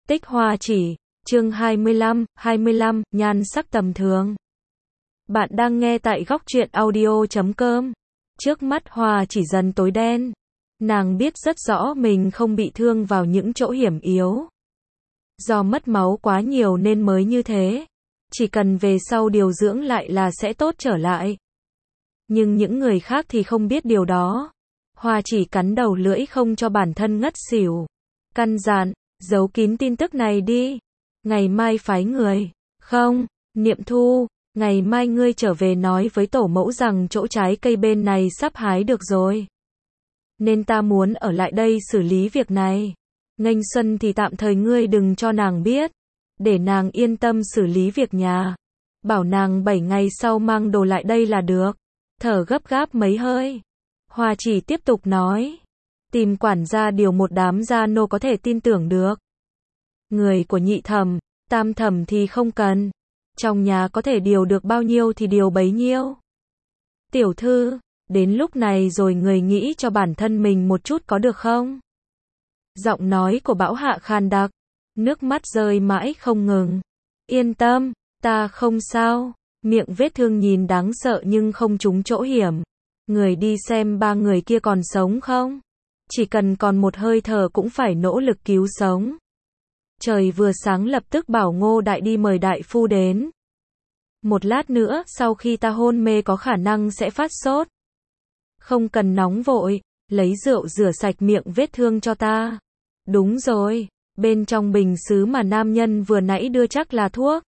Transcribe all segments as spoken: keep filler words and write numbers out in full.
Tích Hoa Chỉ, chương hai mươi lăm, hai mươi lăm, nhan sắc tầm thường. Bạn đang nghe tại góc truyện audio chấm com. Trước mắt Hoa Chỉ dần tối đen. Nàng biết rất rõ mình không bị thương vào những chỗ hiểm yếu. Do mất máu quá nhiều nên mới như thế. Chỉ cần về sau điều dưỡng lại là sẽ tốt trở lại. Nhưng những người khác thì không biết điều đó. Hoa Chỉ cắn đầu lưỡi không cho bản thân ngất xỉu. Căn dặn, giấu kín tin tức này đi. Ngày mai phái người. Không, Niệm Thu, ngày mai ngươi trở về nói với tổ mẫu rằng chỗ trái cây bên này sắp hái được rồi. Nên ta muốn ở lại đây xử lý việc này. Nghênh xuân thì tạm thời ngươi đừng cho nàng biết. Để nàng yên tâm xử lý việc nhà. Bảo nàng bảy ngày sau mang đồ lại đây là được. Thở gấp gáp mấy hơi. Hoa Chỉ tiếp tục nói. Tìm quản gia điều một đám gia nô có thể tin tưởng được. Người của nhị thẩm, tam thẩm thì không cần. Trong nhà có thể điều được bao nhiêu thì điều bấy nhiêu. Tiểu thư, đến lúc này rồi người nghĩ cho bản thân mình một chút có được không? Giọng nói của Bảo Hạ khan đặc, nước mắt rơi mãi không ngừng. Yên tâm, ta không sao. Miệng vết thương nhìn đáng sợ nhưng không trúng chỗ hiểm. Người đi xem ba người kia còn sống không? Chỉ cần còn một hơi thở cũng phải nỗ lực cứu sống. Trời vừa sáng lập tức bảo Ngô Đại đi mời đại phu đến. Một lát nữa, sau khi ta hôn mê có khả năng sẽ phát sốt. Không cần nóng vội, lấy rượu rửa sạch miệng vết thương cho ta. Đúng rồi, bên trong bình sứ mà nam nhân vừa nãy đưa chắc là thuốc.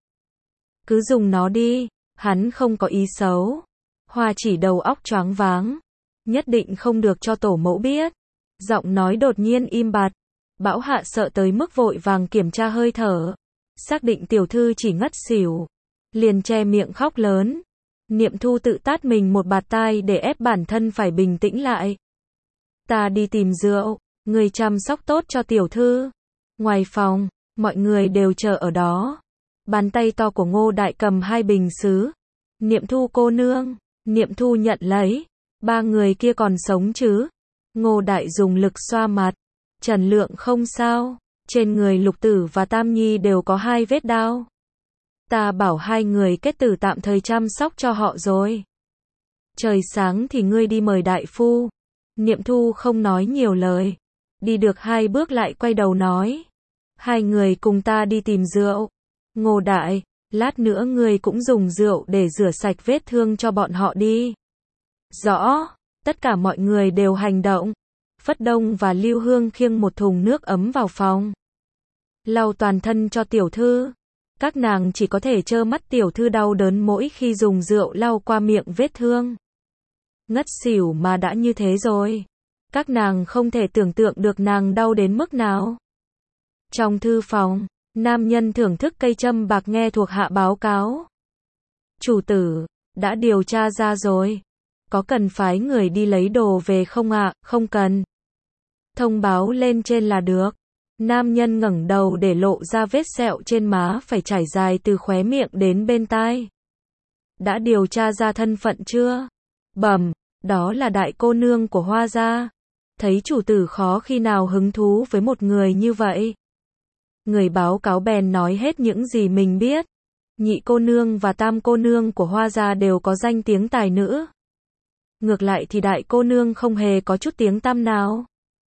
Cứ dùng nó đi, hắn không có ý xấu. Hoa Chỉ đầu óc choáng váng. Nhất định không được cho tổ mẫu biết. Giọng nói đột nhiên im bặt. Bảo Hạ sợ tới mức vội vàng kiểm tra hơi thở. Xác định tiểu thư chỉ ngất xỉu. Liền che miệng khóc lớn. Niệm Thu tự tát mình một bạt tai để ép bản thân phải bình tĩnh lại. Ta đi tìm rượu. Người chăm sóc tốt cho tiểu thư. Ngoài phòng, mọi người đều chờ ở đó. Bàn tay to của Ngô Đại cầm hai bình sứ. Niệm Thu cô nương. Niệm Thu nhận lấy. Ba người kia còn sống chứ? Ngô Đại dùng lực xoa mặt. Trần Lượng không sao. Trên người Lục Tử và Tam Nhi đều có hai vết đao. Ta bảo hai người kết tử tạm thời chăm sóc cho họ rồi. Trời sáng thì ngươi đi mời đại phu. Niệm Thu không nói nhiều lời. Đi được hai bước lại quay đầu nói. Hai người cùng ta đi tìm rượu. Ngô Đại, lát nữa ngươi cũng dùng rượu để rửa sạch vết thương cho bọn họ đi. Rõ, tất cả mọi người đều hành động. Phất Đông và Lưu Hương khiêng một thùng nước ấm vào phòng. Lau toàn thân cho tiểu thư. Các nàng chỉ có thể trơ mắt tiểu thư đau đớn mỗi khi dùng rượu lau qua miệng vết thương. Ngất xỉu mà đã như thế rồi. Các nàng không thể tưởng tượng được nàng đau đến mức nào. Trong thư phòng, nam nhân thưởng thức cây châm bạc nghe thuộc hạ báo cáo. Chủ tử, đã điều tra ra rồi. Có cần phái người đi lấy đồ về không ạ? À? Không cần. Thông báo lên trên là được. Nam nhân ngẩng đầu để lộ ra vết sẹo trên má phải trải dài từ khóe miệng đến bên tai. Đã điều tra ra thân phận chưa? Bẩm, đó là đại cô nương của Hoa gia. Thấy chủ tử khó khi nào hứng thú với một người như vậy. Người báo cáo bèn nói hết những gì mình biết. Nhị cô nương và tam cô nương của Hoa gia đều có danh tiếng tài nữ. Ngược lại thì đại cô nương không hề có chút tiếng tăm nào.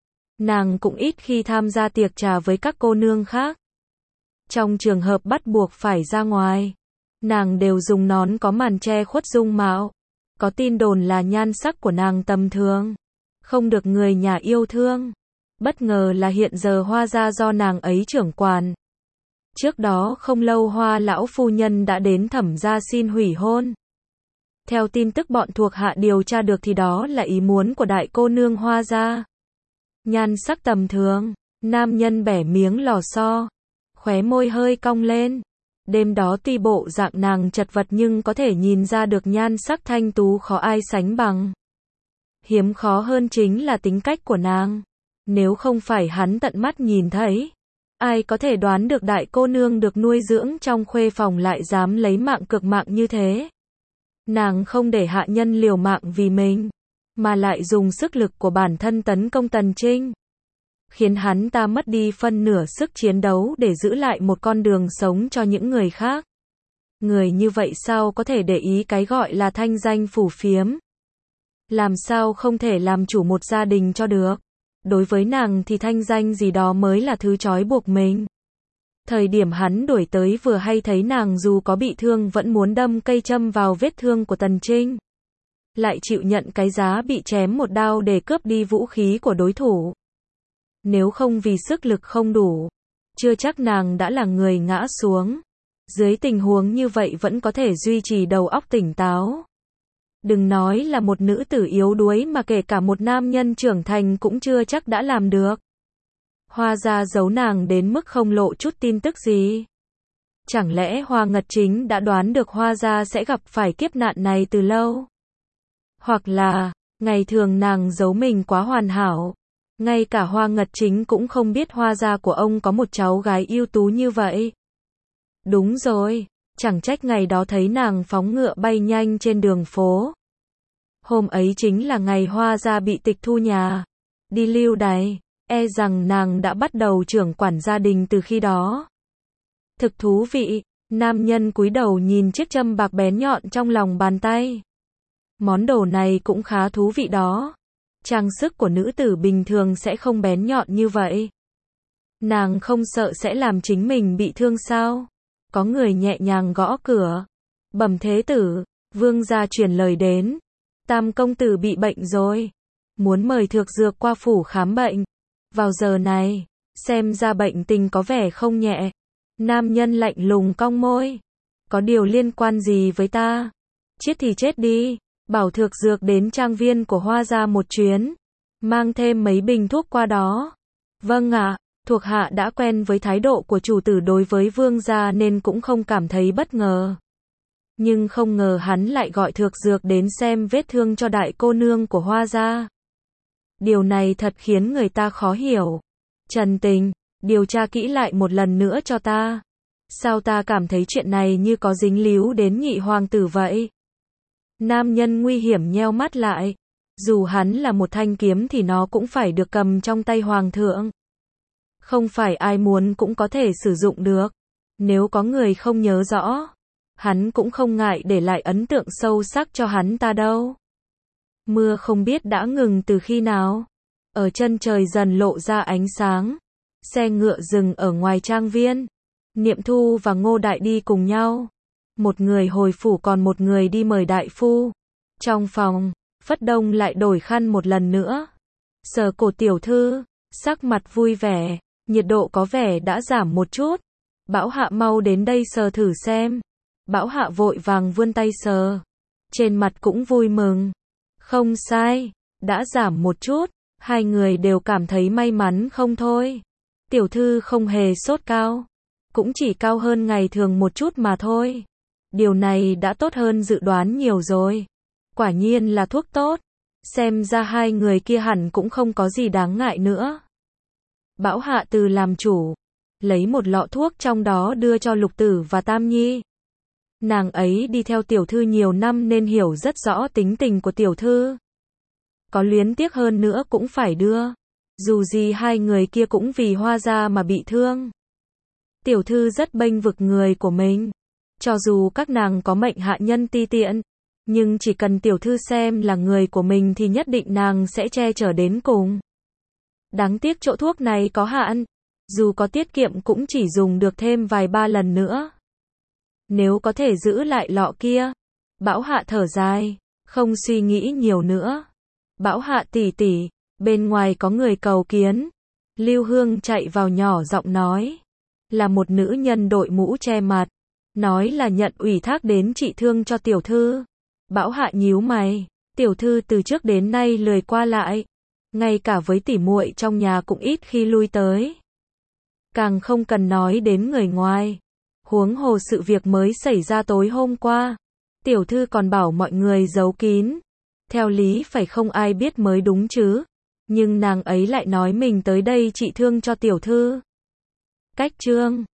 Nàng cũng ít khi tham gia tiệc trà với các cô nương khác. Trong trường hợp bắt buộc phải ra ngoài, nàng đều dùng nón có màn che khuất dung mạo. Có tin đồn là nhan sắc của nàng tầm thường, không được người nhà yêu thương. Bất ngờ là hiện giờ Hoa gia do nàng ấy trưởng quản. Trước đó không lâu Hoa lão phu nhân đã đến thẩm gia xin hủy hôn. Theo tin tức bọn thuộc hạ điều tra được thì đó là ý muốn của đại cô nương Hoa gia. Nhan sắc tầm thường, nam nhân bẻ miếng lò xo, khóe môi hơi cong lên. Đêm đó tuy bộ dạng nàng chật vật nhưng có thể nhìn ra được nhan sắc thanh tú khó ai sánh bằng. Hiếm khó hơn chính là tính cách của nàng. Nếu không phải hắn tận mắt nhìn thấy, ai có thể đoán được đại cô nương được nuôi dưỡng trong khuê phòng lại dám lấy mạng cược mạng như thế. Nàng không để hạ nhân liều mạng vì mình, mà lại dùng sức lực của bản thân tấn công Tần Trinh. khiến hắn ta mất đi phân nửa sức chiến đấu để giữ lại một con đường sống cho những người khác. Người như vậy sao có thể để ý cái gọi là thanh danh phủ phiếm? Làm sao không thể làm chủ một gia đình cho được? Đối với nàng thì thanh danh gì đó mới là thứ trói buộc mình. Thời điểm hắn đuổi tới vừa hay thấy nàng dù có bị thương vẫn muốn đâm cây châm vào vết thương của Tần Trinh. Lại chịu nhận cái giá bị chém một đao để cướp đi vũ khí của đối thủ. Nếu không vì sức lực không đủ, chưa chắc nàng đã là người ngã xuống. Dưới tình huống như vậy vẫn có thể duy trì đầu óc tỉnh táo. Đừng nói là một nữ tử yếu đuối mà kể cả một nam nhân trưởng thành cũng chưa chắc đã làm được. Hoa gia giấu nàng đến mức không lộ chút tin tức gì. Chẳng lẽ Hoa Ngật Chính đã đoán được Hoa gia sẽ gặp phải kiếp nạn này từ lâu? Hoặc là, ngày thường nàng giấu mình quá hoàn hảo. Ngay cả Hoa Ngật Chính cũng không biết Hoa gia của ông có một cháu gái ưu tú như vậy. Đúng rồi, chẳng trách ngày đó thấy nàng phóng ngựa bay nhanh trên đường phố. Hôm ấy chính là ngày Hoa gia bị tịch thu nhà, đi lưu đày, e rằng nàng đã bắt đầu trưởng quản gia đình từ khi đó. Thực thú vị, nam nhân cúi đầu nhìn chiếc châm bạc bén nhọn trong lòng bàn tay. Món đồ này cũng khá thú vị đó. Trang sức của nữ tử bình thường sẽ không bén nhọn như vậy. Nàng không sợ sẽ làm chính mình bị thương sao? Có người nhẹ nhàng gõ cửa. Bẩm thế tử, vương gia truyền lời đến. Tam công tử bị bệnh rồi. Muốn mời Thược Dược qua phủ khám bệnh. Vào giờ này, xem ra bệnh tình có vẻ không nhẹ. Nam nhân lạnh lùng cong môi. Có điều liên quan gì với ta? Chết thì chết đi. Bảo Thược Dược đến trang viên của Hoa gia một chuyến. Mang thêm mấy bình thuốc qua đó. Vâng ạ, thuộc hạ đã quen với thái độ của chủ tử đối với vương gia nên cũng không cảm thấy bất ngờ. Nhưng không ngờ hắn lại gọi Thược Dược đến xem vết thương cho đại cô nương của Hoa gia. Điều này thật khiến người ta khó hiểu. Trần Tình, điều tra kỹ lại một lần nữa cho ta. Sao ta cảm thấy chuyện này như có dính líu đến nhị hoàng tử vậy? Nam nhân nguy hiểm nheo mắt lại. Dù hắn là một thanh kiếm thì nó cũng phải được cầm trong tay hoàng thượng. Không phải ai muốn cũng có thể sử dụng được. Nếu có người không nhớ rõ, hắn cũng không ngại để lại ấn tượng sâu sắc cho hắn ta đâu. Mưa không biết đã ngừng từ khi nào. Ở chân trời dần lộ ra ánh sáng. Xe ngựa dừng ở ngoài trang viên. Niệm Thu và Ngô Đại đi cùng nhau. Một người hồi phủ còn một người đi mời đại phu. Trong phòng, Phất Đông lại đổi khăn một lần nữa. Sờ cổ tiểu thư, sắc mặt vui vẻ, nhiệt độ có vẻ đã giảm một chút. Bảo Hạ mau đến đây sờ thử xem. Bảo Hạ vội vàng vươn tay sờ. Trên mặt cũng vui mừng. Không sai, đã giảm một chút. Hai người đều cảm thấy may mắn không thôi. Tiểu thư không hề sốt cao. Cũng chỉ cao hơn ngày thường một chút mà thôi. Điều này đã tốt hơn dự đoán nhiều rồi. Quả nhiên là thuốc tốt. Xem ra hai người kia hẳn cũng không có gì đáng ngại nữa. Bảo Hạ từ làm chủ. Lấy một lọ thuốc trong đó đưa cho Lục Tử và Tam Nhi. Nàng ấy đi theo tiểu thư nhiều năm nên hiểu rất rõ tính tình của tiểu thư. Có luyến tiếc hơn nữa cũng phải đưa. Dù gì hai người kia cũng vì Hoa gia mà bị thương. Tiểu thư rất bênh vực người của mình. Cho dù các nàng có mệnh hạ nhân ti tiện, nhưng chỉ cần tiểu thư xem là người của mình thì nhất định nàng sẽ che chở đến cùng. Đáng tiếc chỗ thuốc này có hạn. Dù có tiết kiệm cũng chỉ dùng được thêm vài ba lần nữa. Nếu có thể giữ lại lọ kia. Bảo Hạ thở dài, không suy nghĩ nhiều nữa. Bảo Hạ tỷ tỷ, bên ngoài có người cầu kiến. Lưu Hương chạy vào nhỏ giọng nói. Là một nữ nhân đội mũ che mặt. Nói là nhận ủy thác đến trị thương cho tiểu thư. Bảo Hạ nhíu mày. Tiểu thư từ trước đến nay lười qua lại. Ngay cả với tỉ muội trong nhà cũng ít khi lui tới. Càng không cần nói đến người ngoài. Huống hồ sự việc mới xảy ra tối hôm qua. Tiểu thư còn bảo mọi người giấu kín. Theo lý phải không ai biết mới đúng chứ. Nhưng nàng ấy lại nói mình tới đây trị thương cho tiểu thư. Cách trương.